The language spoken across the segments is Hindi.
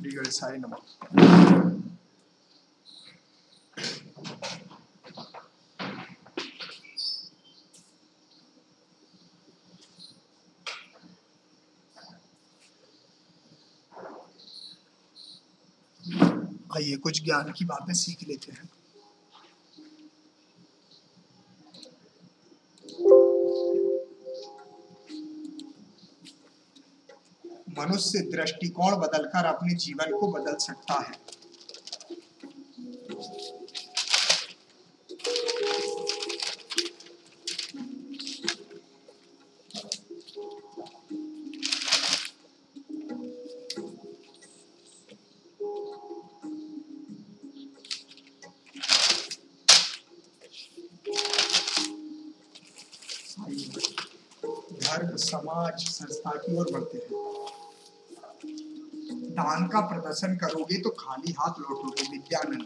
श्री गणेशाय नमः। आइए कुछ ज्ञान की बातें सीख लेते हैं। मनुष्य दृष्टिकोण बदलकर अपने जीवन को बदल सकता है। धर्म, समाज, संस्था की ओर बढ़ते हैं। दान का प्रदर्शन करोगे तो खाली हाथ लौटोगे। Vidyanand,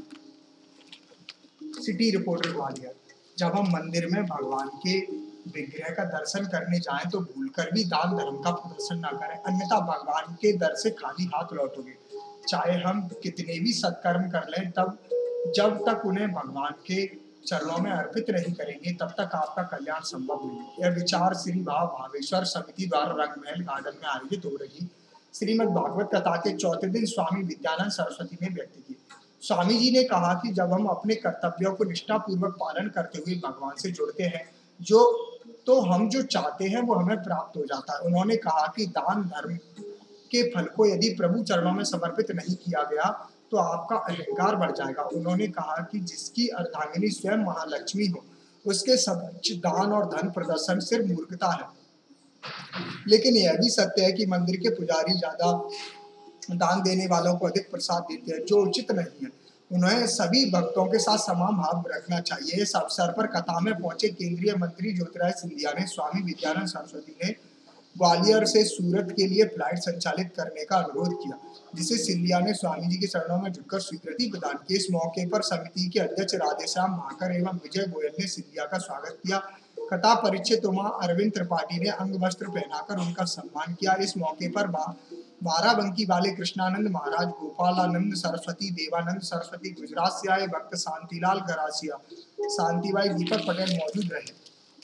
city reporter Gwalior. जब हम मंदिर में भगवान के विग्रह का दर्शन करने जाएं तो भूलकर भी दान धर्म का प्रदर्शन ना करें, अन्यथा भगवान के दर से खाली हाथ लौटोगे। चाहे हम कितने भी सत्कर्म कर लें, तब जब तक उन्हें भगवान के चरणों में अर्पित नहीं करेंगे तब तक आपका कल्याण संभव नहीं है। यह विचार श्री भाव भावेश्वर समिति द्वारा रंगमहल गार्डन में आयोजित हो रही श्रीमद् भागवत कथा के चौथे दिन स्वामी विद्यानंद सरस्वती ने व्यक्त की। स्वामी जी ने कहा कि जब हम अपने कर्तव्यों को निष्ठापूर्वक पालन करते हुए भगवान से जुड़ते हैं, तो हम जो चाहते हैं वो हमें प्राप्त हो जाता है। उन्होंने कहा कि दान धर्म के फल को यदि प्रभु चरणों में समर्पित नहीं किया गया तो आपका अहंकार बढ़ जाएगा। उन्होंने कहा कि जिसकी अर्धांगिनी स्वयं महालक्ष्मी हो, उसके समक्ष दान और धन प्रदर्शन सिर्फ मूर्खता है। लेकिन यह भी सत्य है कि मंदिर के पुजारी ज्यादा दान देने वालों को अधिक प्रसाद देते हैं, जो उचित नहीं है। उन्हें सभी भक्तों के साथ समान भाव रखना चाहिए। इस अवसर पर कथा में पहुंचे केंद्रीय मंत्री ज्योतिराय सिंधिया ने स्वामी विद्यानंद सरस्वती ने ग्वालियर से सूरत के लिए फ्लाइट संचालित करने का अनुरोध किया, जिसे सिंधिया ने स्वामी जी के चरणों में झुककर स्वीकृति प्रदान की। इस मौके पर समिति के अध्यक्ष राधेश्याम भाकर एवं विजय गोयल ने सिंधिया का स्वागत किया। कथा परिचित उमा अरविंद त्रिपाठी ने अंग वस्त्र पहनाकर उनका सम्मान किया। इस मौके पर बाराबंकी वाले कृष्णानंद महाराज, गोपालानंद सरस्वती, देवानंद सरस्वती, गुजरात से आए भक्त शांतिलाल गरासिया, शांतिबाई, दीपक पटेल मौजूद रहे।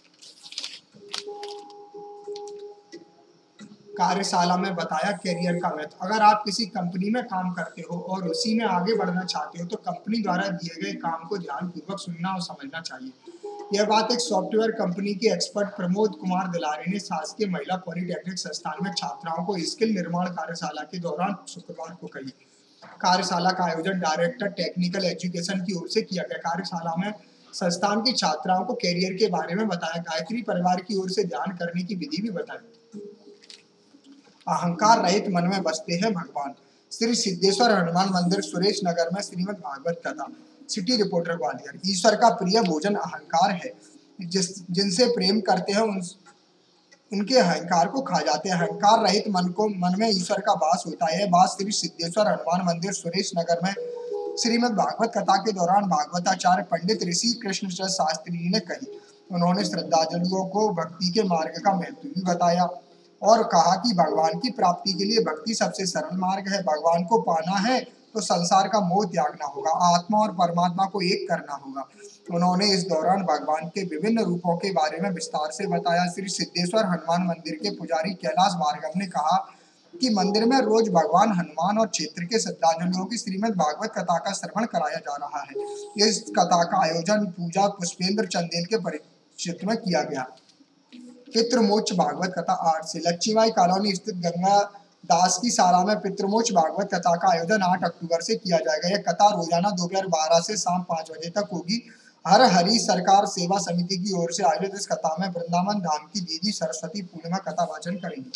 कार्यशाला में बताया कैरियर का महत्व। अगर आप किसी कंपनी में काम करते हो और उसी में आगे बढ़ना चाहते हो तो कंपनी द्वारा दिए गए काम को ध्यानपूर्वक सुनना और समझना चाहिए। यह बात एक सॉफ्टवेयर कंपनी के एक्सपर्ट प्रमोद कुमार दिलारे ने शासकीय महिला पॉलिटेक्निक संस्थान में छात्राओं को स्किल निर्माण कार्यशाला के दौरान शुक्रवार को कही। कार्यशाला का आयोजन डायरेक्टर टेक्निकल एजुकेशन की ओर से किया गया। कार्यशाला में संस्थान की छात्राओं को कैरियर के बारे में बताया। गायत्री परिवार की ओर से ध्यान करने की विधि भी बताई। अहंकार रहित मन में बसते हैं भगवान। श्री सिद्धेश्वर हनुमान मंदिर, सुरेश नगर में श्रीमद् भागवत कथा। City reporter Gwalior. ईश्वर का प्रिय भोजन अहंकार है। जिनसे प्रेम करते हैं उनके अहंकार को खा जाते हैं। अहंकार रहित मन में ईश्वर का वास होता है। बात श्री सिद्धेश्वर हनुमान मंदिर, सुरेश नगर में श्रीमद् भागवत कथा के दौरान भागवताचार्य पंडित ऋषि कृष्णचंद्र शास्त्री ने कही। उन्होंने श्रद्धालुओं को भक्ति के मार्ग का महत्व भी बताया और कहा कि भगवान की प्राप्ति के लिए भक्ति सबसे सरल मार्ग है। भगवान को पाना है तो संसार का मोह त्यागना होगा, आत्मा और परमात्मा को एक करना होगा। उन्होंने इस दौरान भगवान के विभिन्न रूपों के बारे में विस्तार से बताया। श्री सिद्धेश्वर हनुमान मंदिर के पुजारी कैलाश भार्गव ने कहा कि मंदिर में रोज भगवान हनुमान और क्षेत्र के श्रद्धालुओं की श्रीमद् भागवत कथा का श्रवण कराया जा रहा है। इस कथा का आयोजन पूजा पुष्पेंद्र चंदेल के परिचित में किया गया। पितृमोक्ष भागवत कथा 8 से। लक्ष्मीबाई कॉलोनी स्थित गंगा दास की शाला में पितृमोक्ष भागवत कथा का आयोजन 8 अक्टूबर से किया जाएगा। यह कथा रोजाना दोपहर 12 से शाम 5 बजे तक होगी। हर हरि सरकार सेवा समिति की ओर से आयोजित इस कथा में वृंदावन धाम की दीदी सरस्वती पूर्णिमा कथा वाचन करेंगी।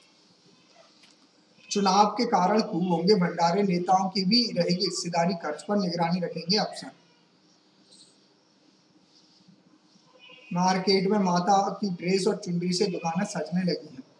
चुनाव के कारण खूब होंगे भंडारे, नेताओं की भी रहेगी हिस्सेदारी, खर्च पर निगरानी रखेंगे अफसर। मार्केट में माता की ड्रेस और चुनरी से दुकानें सजने लगी हैं।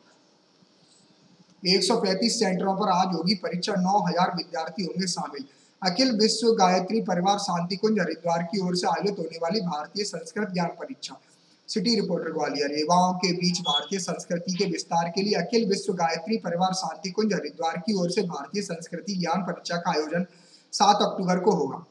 135 सेंटरों पर आज होगी परीक्षा। 9000 विद्यार्थी होंगे शामिल। अखिल विश्व गायत्री परिवार शांति कुंज हरिद्वार की ओर से आयोजित होने वाली भारतीय संस्कृत ज्ञान परीक्षा सिटी रिपोर्टर ग्वालियर। युवाओं के बीच भारतीय संस्कृति के विस्तार के लिए अखिल विश्व गायत्री परिवार शांति कुंज हरिद्वार की ओर से भारतीय संस्कृति ज्ञान परीक्षा का आयोजन 7 अक्टूबर को होगा।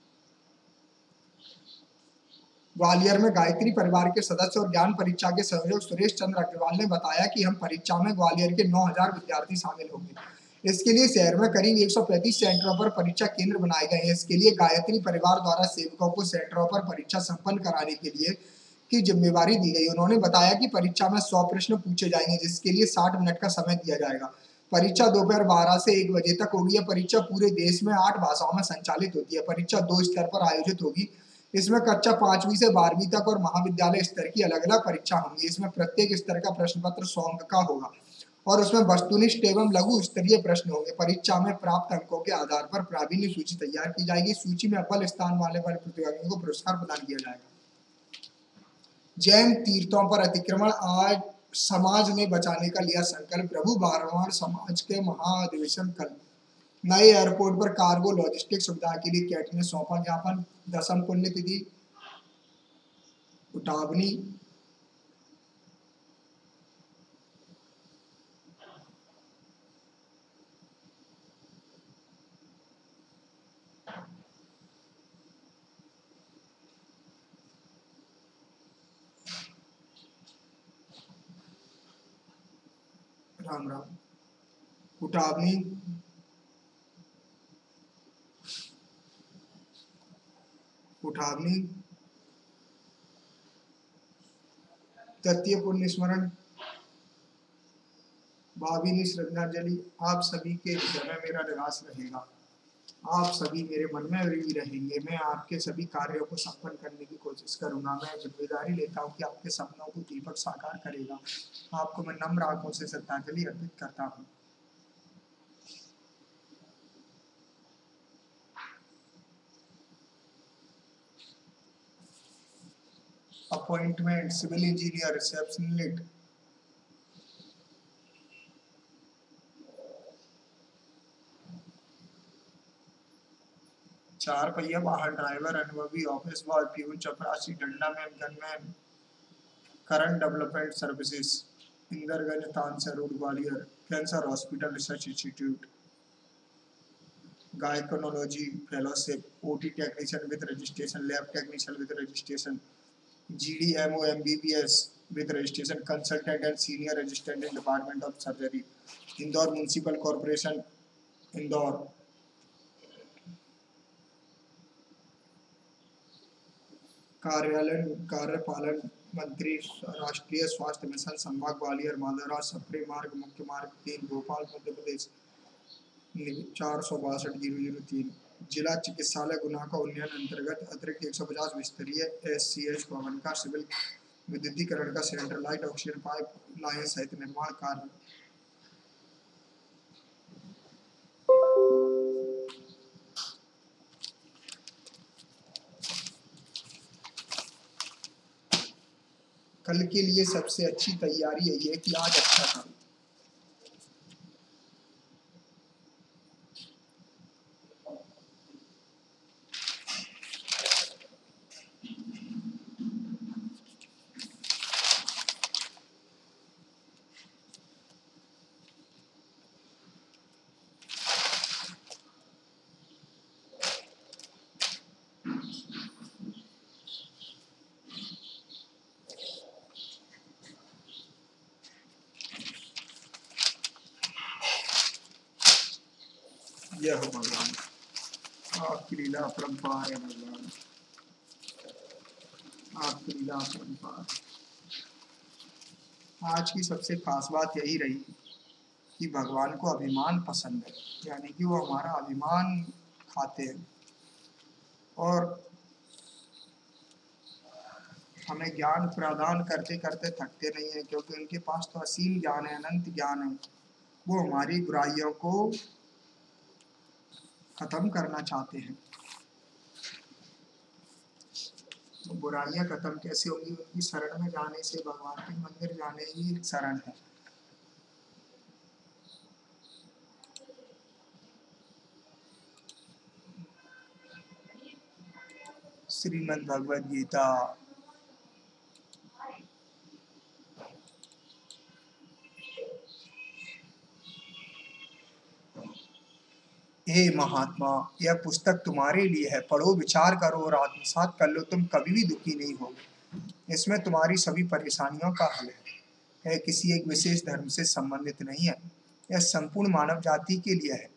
ग्वालियर में गायत्री परिवार के सदस्य और ज्ञान परीक्षा के संयोजक सुरेश चंद्र अग्रवाल ने बताया कि हम परीक्षा में ग्वालियर के 9,000 विद्यार्थी शामिल होंगे। इसके लिए शहर में करीब 135 सेंटरों पर परीक्षा केंद्र बनाए गए हैं। इसके लिए गायत्री परिवार द्वारा सेवकों को सेंटरों पर परीक्षा संपन्न कराने के लिए की जिम्मेवारी दी गई। उन्होंने बताया कि परीक्षा में 100 प्रश्न पूछे जाएंगे, जिसके लिए 60 मिनट का समय दिया जाएगा। परीक्षा दोपहर 12 से 1 बजे तक होगी। यह परीक्षा पूरे देश में 8 भाषाओं में संचालित होती है। परीक्षा 2 स्तर पर आयोजित होगी। इसमें कक्षा 5वीं से 12वीं तक और महाविद्यालय स्तर की अलग-अलग परीक्षा होंगी। इसमें प्रत्येक स्तर का प्रश्न पत्र 100 अंक का होगा और उसमें वस्तुनिष्ठ एवं लघु स्तरीय प्रश्न होंगे। परीक्षा में प्राप्त अंकों के आधार पर प्रावीण्य सूची तैयार की जाएगी। सूची में अव्वल स्थान वाले प्रतिभागियों को पुरस्कार प्रदान किया जाएगा। जैन तीर्थों पर अतिक्रमण, आज समाज ने बचाने का लिया संकल्प। प्रभु बारहवां समाज के महाअधिवेशन कल। नए एयरपोर्ट पर कार्गो लॉजिस्टिक सुविधा के लिए कैट ने सौंपा ज्ञापन। 10वीं पुण्यतिथि उठावनी राम राम उठावनी उठावनी तृतीय पुण्य स्मरण, भाविनी श्रद्धांजलि। आप सभी के हृदय में मेरा निवास रहेगा। आप सभी मेरे मन में भी रहेंगे। मैं आपके सभी कार्यों को संपन्न करने की कोशिश करूंगा। मैं जिम्मेदारी लेता हूं कि आपके सपनों को दीपक साकार करेगा। आपको मैं नम्र आंखों से श्रद्धांजलि अर्पित करता हूं। अपॉइंटमेंट सिविल इंजीनियर रिसेप्शनिस्ट, 4 पहिया वाहन ड्राइवर, अनुभवी ऑफिस बॉय, प्यून, चपरासी, डंडा man, gunman, current development services, Indarganj, Tansen road, Gwalior, cancer hospital research institute, gynaecology fellowship, OT technician with registration, lab technician with registration, GDMO MBBS with registration, consultant and senior assistant in Department of Surgery, Indore municipal corporation Indore. कार्यपालन मंत्री राष्ट्रीय स्वास्थ्य मिशन संभाग ग्वालियर माधवराज सप्रे मार्ग मुख्य मार्ग 3 भोपाल मध्य प्रदेश 462,003। जिला चिकित्सालय गुना का उन्नयन अंतर्गत अतिरिक्त 150 बिस्तरीय SCH भवन का सिविल विद्युतीकरण का सेंट्रलाइट ऑक्सीजन पाइप लाइन सहित निर्माण कार्य। कल के लिए सबसे अच्छी तैयारी यही है कि आज अच्छा करो। यह हो भगवान, आपकी लीला अपरंपार है भगवान, आपकी लीला अपरंपार। आज की सबसे खास बात यही रही कि भगवान को अभिमान पसंद है, यानी कि वो हमारा अभिमान खाते हैं और हमें ज्ञान प्रदान करते करते थकते नहीं है, क्योंकि उनके पास तो असीम ज्ञान है, अनंत ज्ञान है। वो हमारी बुराइयों को खत्म करना चाहते हैं। तो बुराइयां खत्म कैसे होंगी? उनकी शरण में जाने से, भगवान के मंदिर जाने ही शरण है। श्रीमद् भगवद गीता हे महात्मा, यह पुस्तक तुम्हारे लिए है। पढ़ो, विचार करो और आत्मसात कर लो। तुम कभी भी दुखी नहीं होगे। इसमें तुम्हारी सभी परेशानियों का हल है। यह किसी एक विशेष धर्म से संबंधित नहीं है। यह संपूर्ण मानव जाति के लिए है।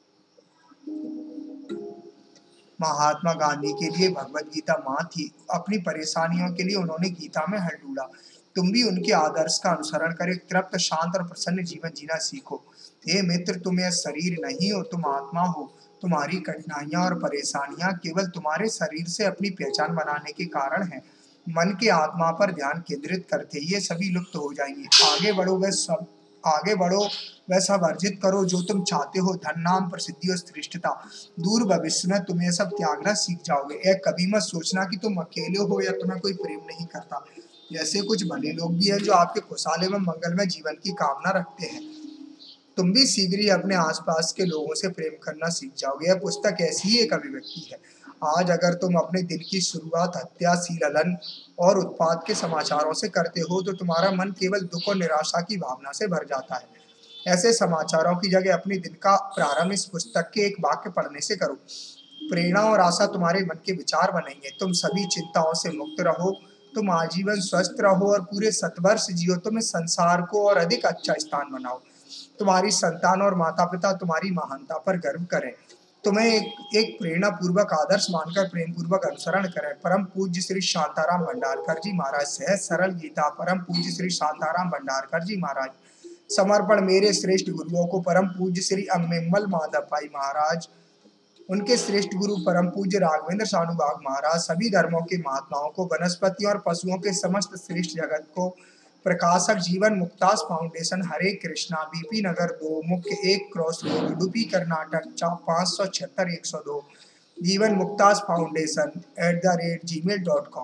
महात्मा गांधी के लिए भगवत गीता माँ थी। अपनी परेशानियों के लिए उन्होंने गीता में हल ढूंढा। तुम भी उनके आदर्श का अनुसरण कर एक तृप्त, शांत और प्रसन्न जीवन जीना सीखो। हे मित्र, तुम यह शरीर नहीं हो, तुम आत्मा हो। तुम्हारी कठिनाइयां और परेशानियां केवल तुम्हारे शरीर से अपनी पहचान बनाने के कारण है। मन के आत्मा पर ध्यान केंद्रित करते ही ये सभी लुप्त हो जाएंगे। आगे बढ़ो, वह सब अर्जित करो जो तुम चाहते हो। धन, नाम, प्रसिद्धि और श्रेष्ठता। दूर भविष्य में तुम ये सब त्यागना सीख जाओगे। यह कभी मत सोचना कि तुम अकेले हो या तुम्हें कोई प्रेम नहीं करता। ऐसे कुछ भले लोग भी हैं जो आपके खुशहाल एवं मंगलमय जीवन की कामना रखते हैं। तुम भी शीघ्र ही अपने आसपास के लोगों से प्रेम करना सीख जाओगे। यह पुस्तक ऐसी ही एक अभिव्यक्ति है। आज अगर तुम अपने दिन की शुरुआत हत्या, सीललन और उत्पात के समाचारों से करते हो तो तुम्हारा मन केवल दुख और निराशा की भावना से भर जाता है। ऐसे समाचारों की जगह अपने दिन का प्रारंभ इस पुस्तक के एक वाक्य पढ़ने से करो। प्रेरणा और आशा तुम्हारे मन के विचार बनेंगे। तुम सभी चिंताओं से मुक्त रहो। तुम आजीवन स्वस्थ रहो और पूरे शतवर्ष जियो। तुम इस संसार को और अधिक अच्छा स्थान बनाओ। तुम्हारी संतान और माता पिता तुम्हारी महानता पर गर्व करें। तुम्हें एक प्रेरणा पूर्वक आदर्श मानकर प्रेम पूर्वक अनुसरण करें। परम पूज्य श्री शांताराम भंडारकर जी महाराज। सहज सरल गीता। परम पूज्य श्री शांताराम भंडारकर जी महाराज। समर्पण मेरे श्रेष्ठ गुरुओं को, परम पूज्य श्री अंगमेम्मल माधव भाई महाराज, उनके श्रेष्ठ गुरु परम पूज्य राघवेंद्र सानुभाग महाराज, सभी धर्मों के महात्माओं को, वनस्पति और पशुओं के समस्त श्रेष्ठ जगत को, प्रकाशक जीवन मुक्तास फाउंडेशन, हरे कृष्णा, बीपी नगर 2, मुख्य 1 क्रॉस रोड, उडुपी कर्नाटक 576 102, जीवन Muktas foundation @gmail.com।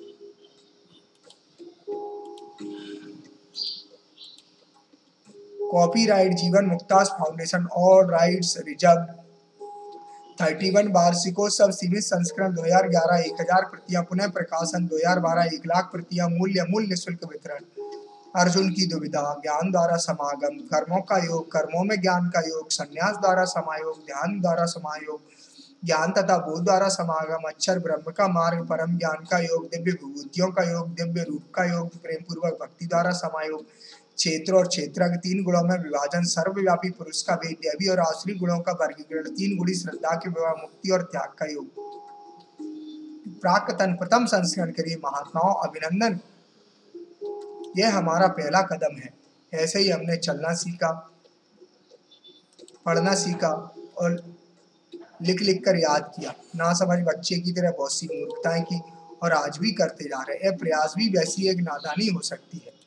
Copyright Jeevan Muktas foundation, all rights reserved. 31 वार्षिकोत्सव सीमित संस्करण 2011 1000 प्रतियां, पुनः प्रकाशन 2012 1,00,000 प्रतियां, मूल्य निःशुल्क वितरण। अर्जुन की दुविधा, ज्ञान द्वारा समागम, कर्मों का योग, कर्मों में ज्ञान का योग, संन्यास द्वारा समायोग, ध्यान द्वारा समायोग, ज्ञान तथा बोध द्वारा समागम, अक्षर ब्रह्म का मार्ग, परम ज्ञान का योग, दिव्य विभूतियों का योग, दिव्य रूप का योग, प्रेम पूर्वक भक्ति द्वारा समायोग, क्षेत्र और क्षेत्रज्ञ, 3 गुणों में विभाजन, सर्वव्यापी पुरुष का भेद, दैवी और आसुरी गुणों का वर्गीकरण, 3 गुणी श्रद्धा के विवाह, मुक्ति और त्याग का योग। प्राक्तन प्रथम संस्करण के लिए महात्माओं अभिनंदन। यह हमारा पहला कदम है। ऐसे ही हमने चलना सीखा, पढ़ना सीखा और लिख लिख कर याद किया। ना समझ बच्चे की तरह बहुत सी मूर्खताएं की और आज भी करते जा रहे हैं। प्रयास भी वैसी एक नादानी हो सकती है।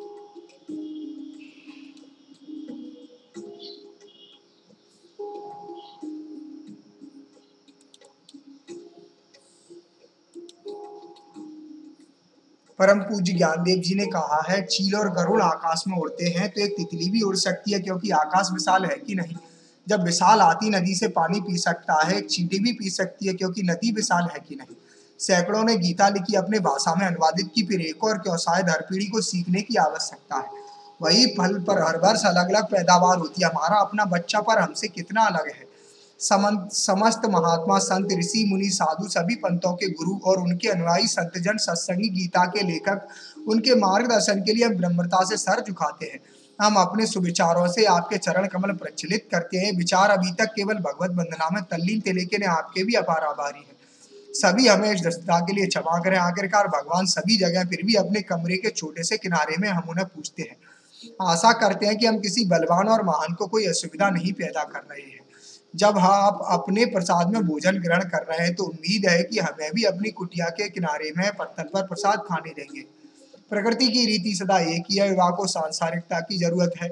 परम पूज्य ज्ञानदेव जी ने कहा है, चील और गरुड़ आकाश में उड़ते हैं तो एक तितली भी उड़ सकती है, क्योंकि आकाश विशाल है कि नहीं। जब विशाल हाथी नदी से पानी पी सकता है, एक चींटी भी पी सकती है, क्योंकि नदी विशाल है कि नहीं। सैकड़ों ने गीता लिखी, अपने भाषा में अनुवादित की, फिर एक और क्यों, शायद हर पीढ़ी को सीखने की आवश्यकता है। वही फल पर हर वर्ष अलग अलग पैदावार होती है। हमारा अपना बच्चा पर हमसे कितना अलग है। समस्त महात्मा, संत, ऋषि, मुनि, साधु, सभी पंथों के गुरु और उनके अनुयायी संतजन, सत्संगी, गीता के लेखक, उनके मार्गदर्शन के लिए हम विनम्रता से सर झुकाते हैं। हम अपने सुविचारों से आपके चरण कमल प्रचलित करते हैं। विचार अभी तक केवल भगवत वंदना में तल्लीन थे, लेकिन आपके भी अपार आभारी हैं। सभी हमें इस दृष्टता के लिए क्षमा करें। आखिरकार भगवान सभी जगह, फिर भी अपने कमरे के छोटे से किनारे में हम उन्हें पूछते हैं। आशा करते हैं कि हम किसी बलवान और महान को कोई असुविधा नहीं पैदा कर रहे हैं। जब आप अपने प्रसाद में भोजन ग्रहण कर रहे हैं तो उम्मीद है कि हमें भी अपनी कुटिया के किनारे में पत्थर पर प्रसाद खाने देंगे। प्रकृति की रीति सदा एक ही है, विवाह को सांसारिकता की जरूरत है।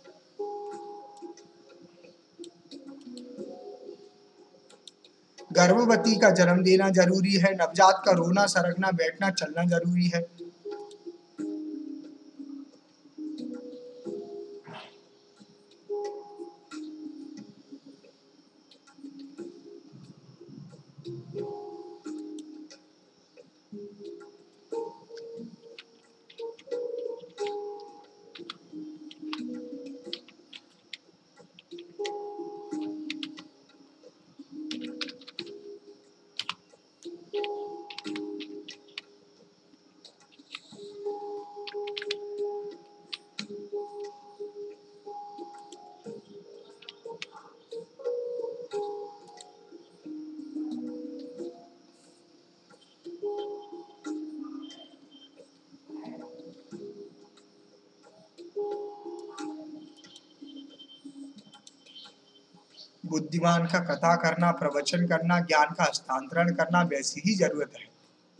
गर्भवती का जन्म देना जरूरी है। नवजात का रोना, सरकना, बैठना, चलना जरूरी है। बुद्धिमान का कथा करना, प्रवचन करना, ज्ञान का हस्तांतरण करना, वैसी ही जरूरत है।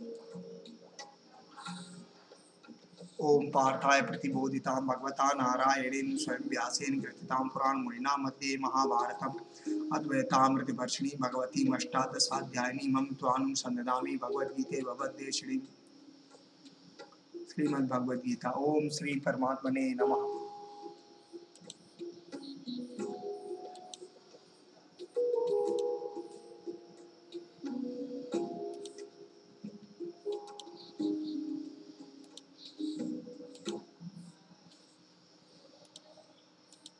ओम पार्थाय प्रतिबोधितां भगवता नारायणेन स्वयं व्यासेन ग्रथितां पुराण मुनिना मध्ये महाभारतम् अद्वैतामृतवर्षिणी भगवतीमष्टादशाध्यायिनी मम त्वानुसंदधामि भगवद्गीते भगवद्देशिणी श्रीमद्भगवद्गीता। ओम श्री परमात्मने नमः।